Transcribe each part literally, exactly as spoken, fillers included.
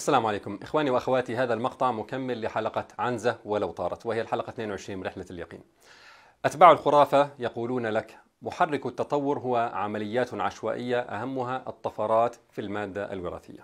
السلام عليكم إخواني وأخواتي، هذا المقطع مكمل لحلقة عنزة ولو طارت، وهي الحلقة اثنين وعشرين من رحلة اليقين. أتباع الخرافة يقولون لك محرك التطور هو عمليات عشوائية أهمها الطفرات في المادة الوراثية.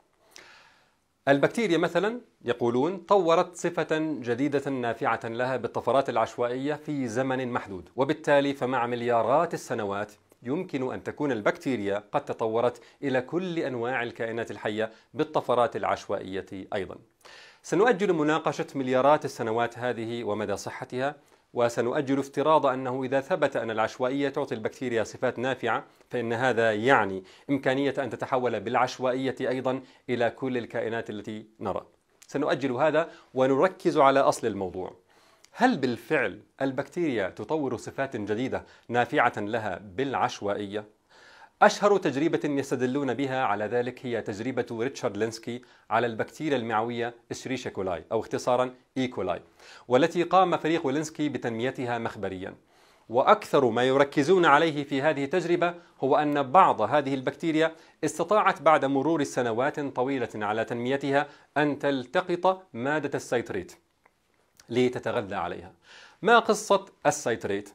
البكتيريا مثلا يقولون طورت صفة جديدة نافعة لها بالطفرات العشوائية في زمن محدود، وبالتالي فمع مليارات السنوات يمكن أن تكون البكتيريا قد تطورت إلى كل أنواع الكائنات الحية بالطفرات العشوائية أيضا. سنؤجل مناقشة مليارات السنوات هذه ومدى صحتها، وسنؤجل افتراض أنه إذا ثبت أن العشوائية تعطي البكتيريا صفات نافعة فإن هذا يعني إمكانية أن تتحول بالعشوائية أيضا إلى كل الكائنات التي نرى. سنؤجل هذا ونركز على أصل الموضوع. هل بالفعل البكتيريا تطور صفات جديدة نافعة لها بالعشوائية؟ أشهر تجربة يستدلون بها على ذلك هي تجربة ريتشارد لينسكي على البكتيريا المعوية إشريشيا كولاي أو اختصارا إي كولاي، والتي قام فريق لينسكي بتنميتها مخبريا. وأكثر ما يركزون عليه في هذه التجربة هو أن بعض هذه البكتيريا استطاعت بعد مرور سنوات طويلة على تنميتها أن تلتقط مادة السيتريت لتتغذى عليها. ما قصة السيتريت؟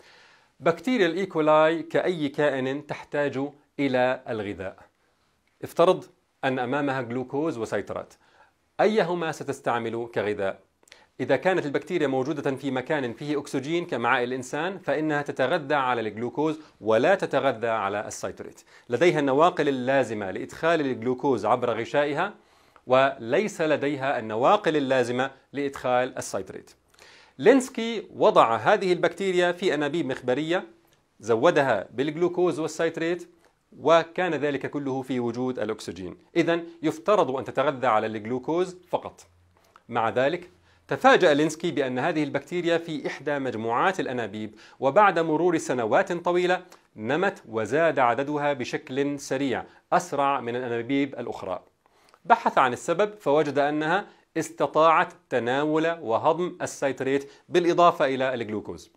بكتيريا الإيكولاي كأي كائن تحتاج إلى الغذاء. افترض أن أمامها جلوكوز وسيترات، أيهما ستستعمل كغذاء؟ إذا كانت البكتيريا موجودة في مكان فيه أكسجين كمعاء الإنسان فإنها تتغذى على الجلوكوز ولا تتغذى على السيتريت. لديها النواقل اللازمة لإدخال الجلوكوز عبر غشائها، وليس لديها النواقل اللازمة لإدخال السيتريت. لينسكي وضع هذه البكتيريا في أنابيب مخبرية، زودها بالجلوكوز والسيتريت، وكان ذلك كله في وجود الأكسجين. إذن يفترض أن تتغذى على الجلوكوز فقط. مع ذلك تفاجأ لينسكي بأن هذه البكتيريا في إحدى مجموعات الأنابيب، وبعد مرور سنوات طويلة نمت وزاد عددها بشكل سريع أسرع من الأنابيب الأخرى. بحث عن السبب فوجد أنها استطاعت تناول وهضم السيتريت بالإضافة إلى الجلوكوز،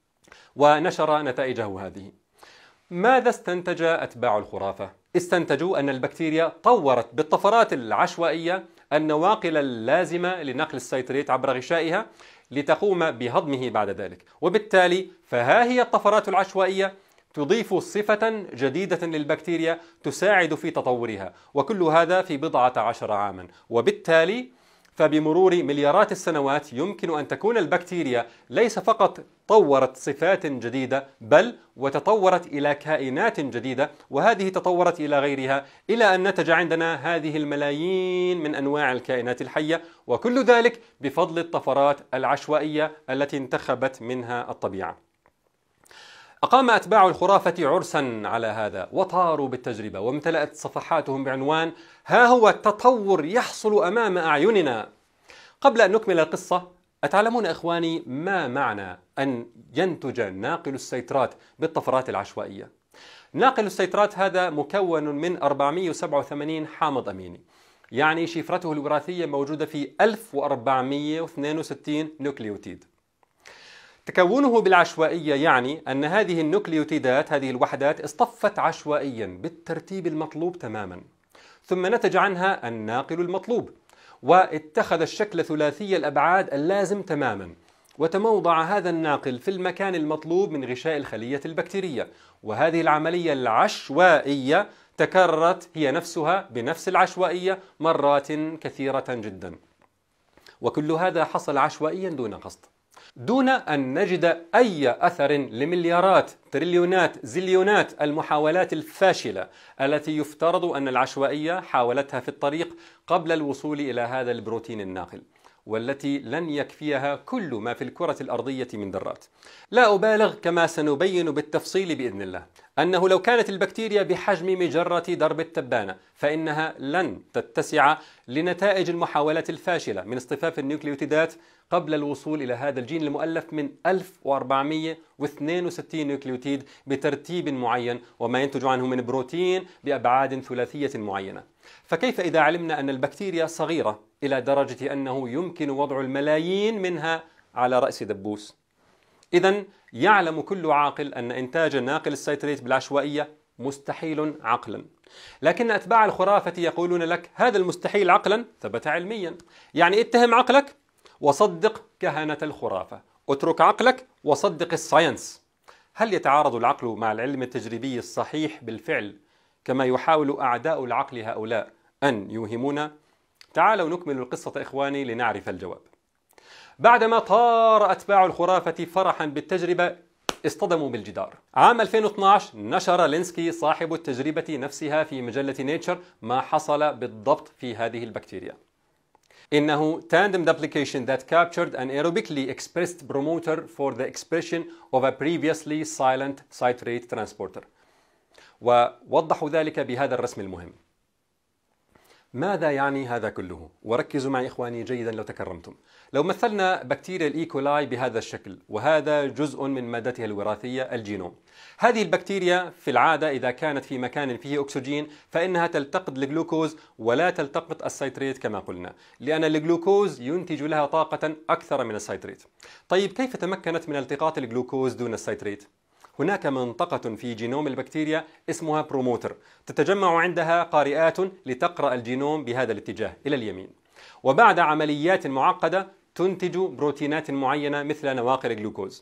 ونشر نتائجه هذه. ماذا استنتج أتباع الخرافة؟ استنتجوا أن البكتيريا طورت بالطفرات العشوائية النواقل اللازمة لنقل السيتريت عبر غشائها لتقوم بهضمه بعد ذلك، وبالتالي فها هي الطفرات العشوائية تضيف صفة جديدة للبكتيريا تساعد في تطورها، وكل هذا في بضعة عشر عاما. وبالتالي فبمرور مليارات السنوات يمكن أن تكون البكتيريا ليس فقط طورت صفات جديدة، بل وتطورت إلى كائنات جديدة، وهذه تطورت إلى غيرها، إلى أن نتج عندنا هذه الملايين من أنواع الكائنات الحية، وكل ذلك بفضل الطفرات العشوائية التي انتخبت منها الطبيعة. أقام أتباع الخرافة عرسا على هذا وطاروا بالتجربة، وامتلأت صفحاتهم بعنوان ها هو التطور يحصل أمام أعيننا. قبل أن نكمل القصة، أتعلمون إخواني ما معنى أن ينتج ناقل السيترات بالطفرات العشوائية؟ ناقل السيترات هذا مكون من أربعمئة وسبعة وثمانين حامض أميني، يعني شفرته الوراثية موجودة في ألف وأربعمئة واثنين وستين نوكليوتيد. تكونه بالعشوائية يعني أن هذه النوكليوتيدات، هذه الوحدات، اصطفت عشوائيا بالترتيب المطلوب تماما، ثم نتج عنها الناقل المطلوب، واتخذ الشكل ثلاثي الأبعاد اللازم تماما، وتموضع هذا الناقل في المكان المطلوب من غشاء الخلية البكتيرية. وهذه العملية العشوائية تكررت هي نفسها بنفس العشوائية مرات كثيرة جدا، وكل هذا حصل عشوائيا دون قصد، دون أن نجد أي أثر لمليارات تريليونات زليونات المحاولات الفاشلة التي يفترض أن العشوائية حاولتها في الطريق قبل الوصول إلى هذا البروتين الناقل، والتي لن يكفيها كل ما في الكرة الأرضية من ذرات. لا أبالغ كما سنبين بالتفصيل بإذن الله أنه لو كانت البكتيريا بحجم مجرة درب التبانة فإنها لن تتسع لنتائج المحاولات الفاشلة من اصطفاف النيوكليوتيدات قبل الوصول إلى هذا الجين المؤلف من ألف وأربعمئة واثنين وستين نيوكليوتيد بترتيب معين، وما ينتج عنه من بروتين بأبعاد ثلاثية معينة. فكيف إذا علمنا أن البكتيريا صغيرة إلى درجة أنه يمكن وضع الملايين منها على رأس دبوس؟ إذن يعلم كل عاقل أن إنتاج ناقل السيتريت بالعشوائية مستحيل عقلا، لكن أتباع الخرافة يقولون لك هذا المستحيل عقلا ثبت علميا. يعني اتهم عقلك وصدق كهنة الخرافة، اترك عقلك وصدق الساينس. هل يتعارض العقل مع العلم التجريبي الصحيح بالفعل كما يحاول أعداء العقل هؤلاء أن يوهمونا؟ تعالوا نكمل القصة إخواني لنعرف الجواب. بعدما طار أتباع الخرافة فرحا بالتجربة اصطدموا بالجدار. عام ألفين واثني عشر نشر لينسكي صاحب التجربة نفسها في مجلة نيتشر ما حصل بالضبط في هذه البكتيريا. إنه tandem duplication that captured an aerobically expressed promoter for the expression of a previously silent citrate transporter. ووضحوا ذلك بهذا الرسم المهم. ماذا يعني هذا كله؟ وركزوا معي إخواني جيدا لو تكرمتم. لو مثلنا بكتيريا الإيكولاي بهذا الشكل، وهذا جزء من مادتها الوراثية الجينوم. هذه البكتيريا في العادة إذا كانت في مكان فيه أكسجين فإنها تلتقط الجلوكوز ولا تلتقط السيتريت كما قلنا، لأن الجلوكوز ينتج لها طاقة أكثر من السيتريت. طيب كيف تمكنت من التقاط الجلوكوز دون السيتريت؟ هناك منطقة في جينوم البكتيريا اسمها بروموتر، تتجمع عندها قارئات لتقرأ الجينوم بهذا الاتجاه إلى اليمين، وبعد عمليات معقدة تنتج بروتينات معينة مثل نواقل الجلوكوز.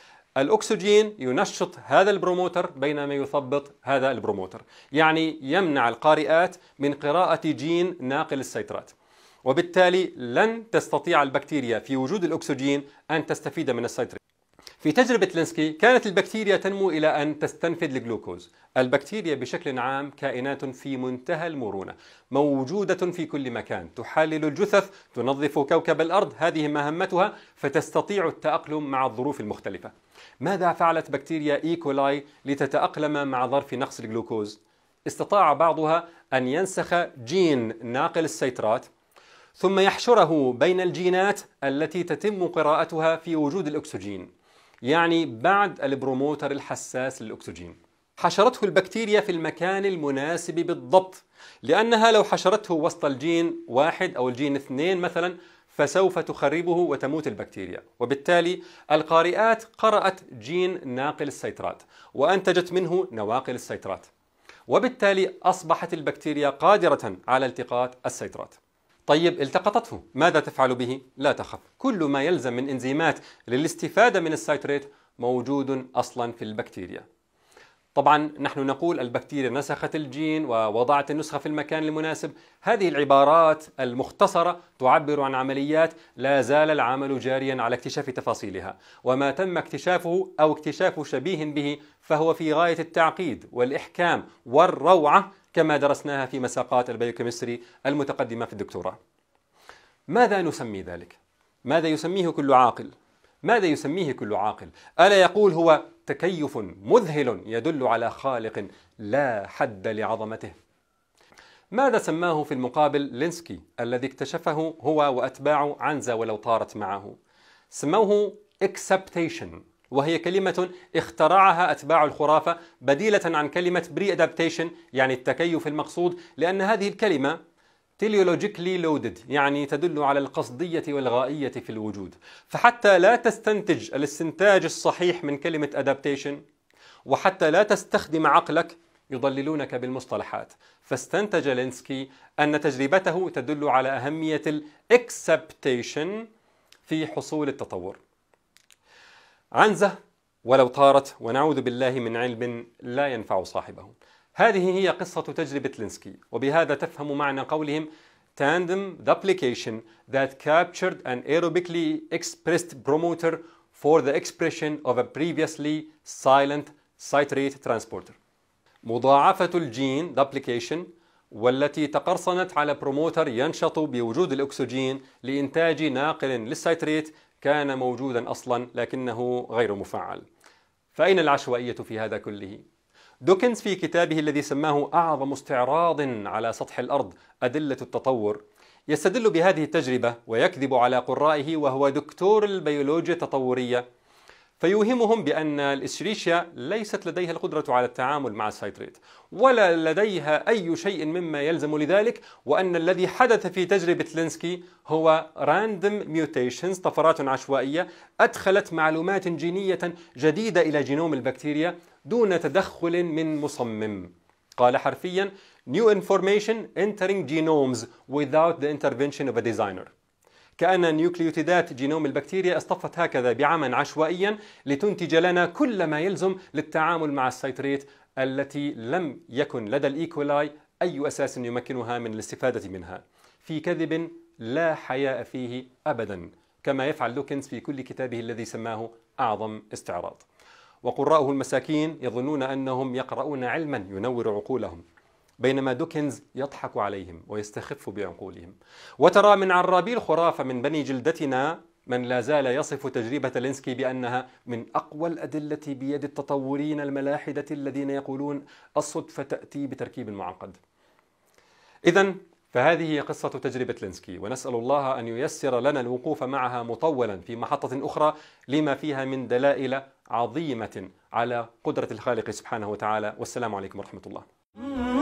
الأكسجين ينشط هذا البروموتر بينما يثبط هذا البروموتر، يعني يمنع القارئات من قراءة جين ناقل السيترات، وبالتالي لن تستطيع البكتيريا في وجود الأكسجين أن تستفيد من السيترات. في تجربة لينسكي كانت البكتيريا تنمو إلى أن تستنفذ الجلوكوز. البكتيريا بشكل عام كائنات في منتهى المرونة، موجودة في كل مكان، تحلل الجثث، تنظف كوكب الأرض، هذه مهمتها، فتستطيع التأقلم مع الظروف المختلفة. ماذا فعلت بكتيريا إيكولاي لتتأقلم مع ظرف نقص الجلوكوز؟ استطاع بعضها أن ينسخ جين ناقل السيترات ثم يحشره بين الجينات التي تتم قراءتها في وجود الأكسجين، يعني بعد البروموتر الحساس للأكسجين. حشرته البكتيريا في المكان المناسب بالضبط، لأنها لو حشرته وسط الجين واحد أو الجين اثنين مثلا فسوف تخربه وتموت البكتيريا. وبالتالي القارئات قرأت جين ناقل السيترات وأنتجت منه نواقل السيترات، وبالتالي أصبحت البكتيريا قادرة على التقاط السيترات. طيب التقطته، ماذا تفعل به؟ لا تخف، كل ما يلزم من إنزيمات للاستفادة من السيتريت موجود أصلا في البكتيريا. طبعا نحن نقول البكتيريا نسخت الجين ووضعت النسخة في المكان المناسب. هذه العبارات المختصرة تعبر عن عمليات لا زال العمل جاريا على اكتشاف تفاصيلها، وما تم اكتشافه أو اكتشاف شبيه به فهو في غاية التعقيد والإحكام والروعة كما درسناها في مساقات البيوكيمستري المتقدمة في الدكتوراه. ماذا نسمي ذلك؟ ماذا يسميه كل عاقل؟ ماذا يسميه كل عاقل؟ ألا يقول هو تكيف مذهل يدل على خالق لا حد لعظمته؟ ماذا سماه في المقابل لينسكي الذي اكتشفه هو وأتباعه عنزة ولو طارت معه؟ سموه acceptation، وهي كلمة اخترعها أتباع الخرافة بديلة عن كلمة pre-adaptation يعني التكيف المقصود، لأن هذه الكلمة teleologically loaded يعني تدل على القصدية والغائية في الوجود، فحتى لا تستنتج الاستنتاج الصحيح من كلمة adaptation وحتى لا تستخدم عقلك يضللونك بالمصطلحات. فاستنتج لينسكي أن تجربته تدل على أهمية الاكسبتيشن في حصول التطور. عنزة ولو طارت، ونعوذ بالله من علم لا ينفع صاحبه. هذه هي قصة تجربة لينسكي، وبهذا تفهم معنى قولهم tandem duplication that captured an aerobically expressed promoter for the expression of a previously silent citrate transporter. مضاعفة الجين duplication والتي تقرصنت على بروموتر ينشط بوجود الأكسجين لإنتاج ناقل للسيتريت كان موجودا أصلا لكنه غير مفعل. فأين العشوائية في هذا كله؟ دوكنز في كتابه الذي سماه أعظم استعراض على سطح الأرض أدلة التطور يستدل بهذه التجربة ويكذب على قرائه، وهو دكتور البيولوجيا التطورية، فيوهمهم بأن الإشريشيا ليست لديها القدرة على التعامل مع السيتريت ولا لديها أي شيء مما يلزم لذلك، وأن الذي حدث في تجربة لينسكي هو random mutations، طفرات عشوائية أدخلت معلومات جينية جديدة إلى جينوم البكتيريا دون تدخل من مصمم. قال حرفيا new information entering genomes without the intervention of a designer. كأن نيوكليوتيدات جينوم البكتيريا اصطفت هكذا بعمل عشوائيا لتنتج لنا كل ما يلزم للتعامل مع السيتريت التي لم يكن لدى الإيكولاي أي أساس يمكنها من الاستفادة منها، في كذب لا حياء فيه أبدا، كما يفعل دوكنز في كل كتابه الذي سماه أعظم استعراض. وقراءه المساكين يظنون أنهم يقرؤون علما ينور عقولهم، بينما دوكنز يضحك عليهم ويستخف بعقولهم. وترى من عرابي الخرافة من بني جلدتنا من لا زال يصف تجربة لينسكي بأنها من أقوى الأدلة بيد التطورين الملاحدة الذين يقولون الصدفة تأتي بتركيب معقد. إذن فهذه هي قصة تجربة لينسكي، ونسأل الله أن ييسر لنا الوقوف معها مطولا في محطة أخرى لما فيها من دلائل عظيمة على قدرة الخالق سبحانه وتعالى. والسلام عليكم ورحمة الله.